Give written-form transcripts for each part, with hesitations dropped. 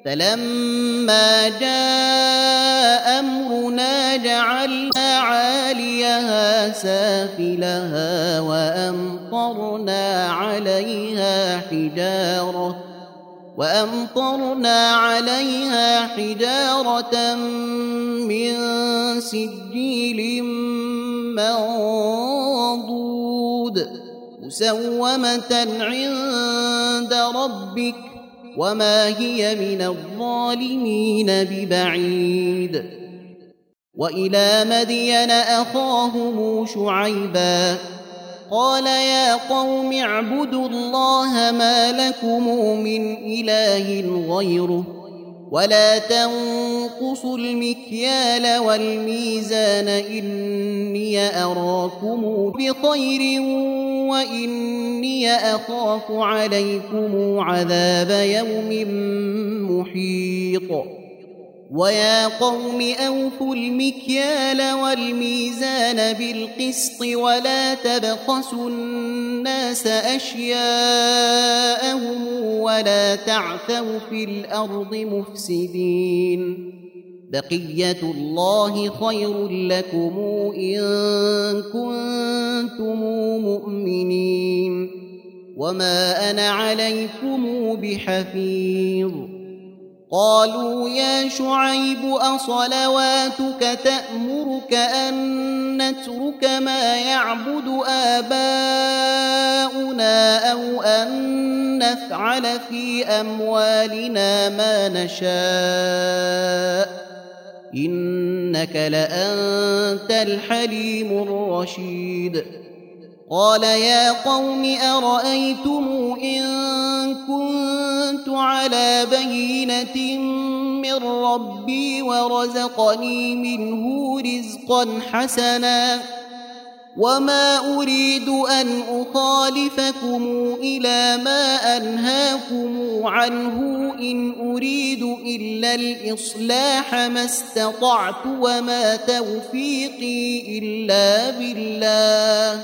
فلما جاء أمرنا جعلنا عاليها سافلها وأمطرنا عليها حجارة من سجيل منضود مسومة عند ربك وما هي من الظالمين ببعيد. وإلى مدين أخاهم شعيبا قال يا قوم اعبدوا الله ما لكم من إله غيره ولا تنقصوا المكيال والميزان إني أراكم بخير وإني أخاف عليكم عذاب يوم محيط. ويا قوم أوفوا المكيال والميزان بالقسط ولا تبخسوا الناس أشياءهم ولا تعثوا في الأرض مفسدين. بقية الله خير لكم إن كنتم مؤمنين وما أنا عليكم بحفيظ. قالوا يا شعيب أصلواتك تأمرك أن نترك ما يعبد آباؤنا أو أن نفعل في أموالنا ما نشاء إنك لأنت الحليم الرشيد. قال يا قوم أرأيتم إن كنت على بينة من ربي ورزقني منه رزقا حسنا وما أريد أن أخالفكم إلى ما أنهاكم عنه إن أريد إلا الإصلاح ما استطعت وما توفيقي إلا بالله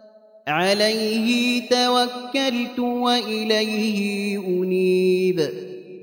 عليه توكلت وإليه أنيب.